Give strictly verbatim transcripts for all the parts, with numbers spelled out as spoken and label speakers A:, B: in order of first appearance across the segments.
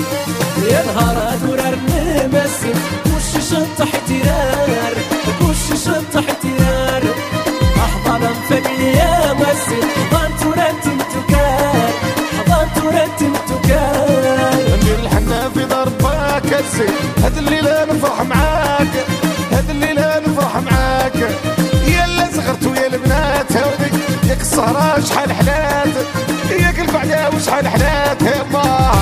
A: يا نهار دورار نمسي وش شنطة احترار وش شنطة احترار أحضر فاميليا مسي حضنت ورتمت كار حضنت ورتمت كار
B: ندير الحنا في ضربك الزين هاد الليلة نفرح معاك هاد الليلة نفرح معاك يا اللي صغرت ويا البنات هاوديك ياك السهرة شحال حلات ياك البعدة وشحال حلات هما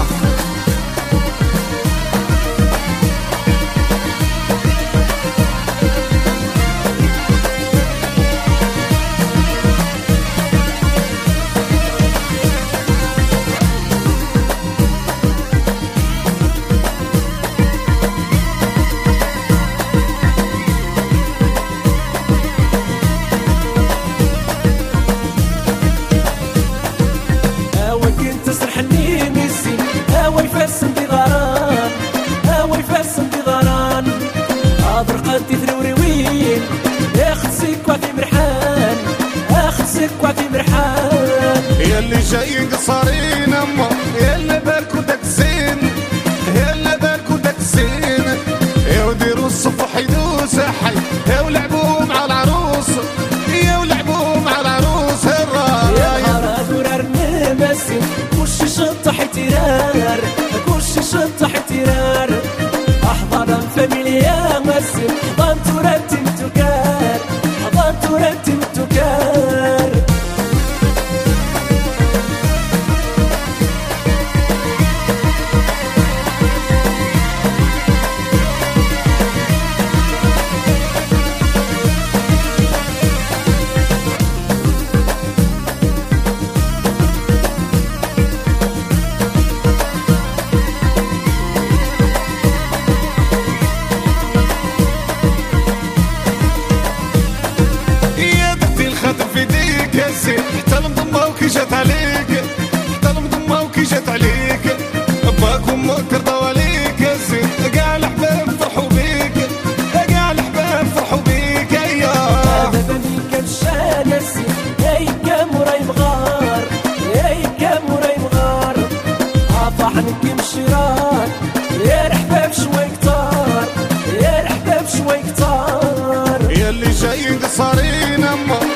B: يا اللي جايين قصارين اما يا اللي بالكو داك الزين يا اللي بالكو داك الزين يا وديروا الصفح يدوس حي يا ولعبوا مع العروس يا ولعبوا مع العروس الراي
A: يا نهار دورار نمسي وش شنطة احترار وش شنطة احترار أحضر فاميليا مسي حضنت ورتمت كار حضنت ورتمت كار
B: حتى المضمة وكي جات عليك حتى المضمة وكي جات عليك باك وامك رضاو عليك الزين كاع الحباب فرحوا بيك كاع الحباب فرحوا بيك يا
A: هذا بني كمشان الزين يا كام وراي مغار يا كام وراي مغار عطاحنك كمشيران يا الحباب شوي كتار يا الحباب شوي كتار
B: يا اللي جايين قصارين اما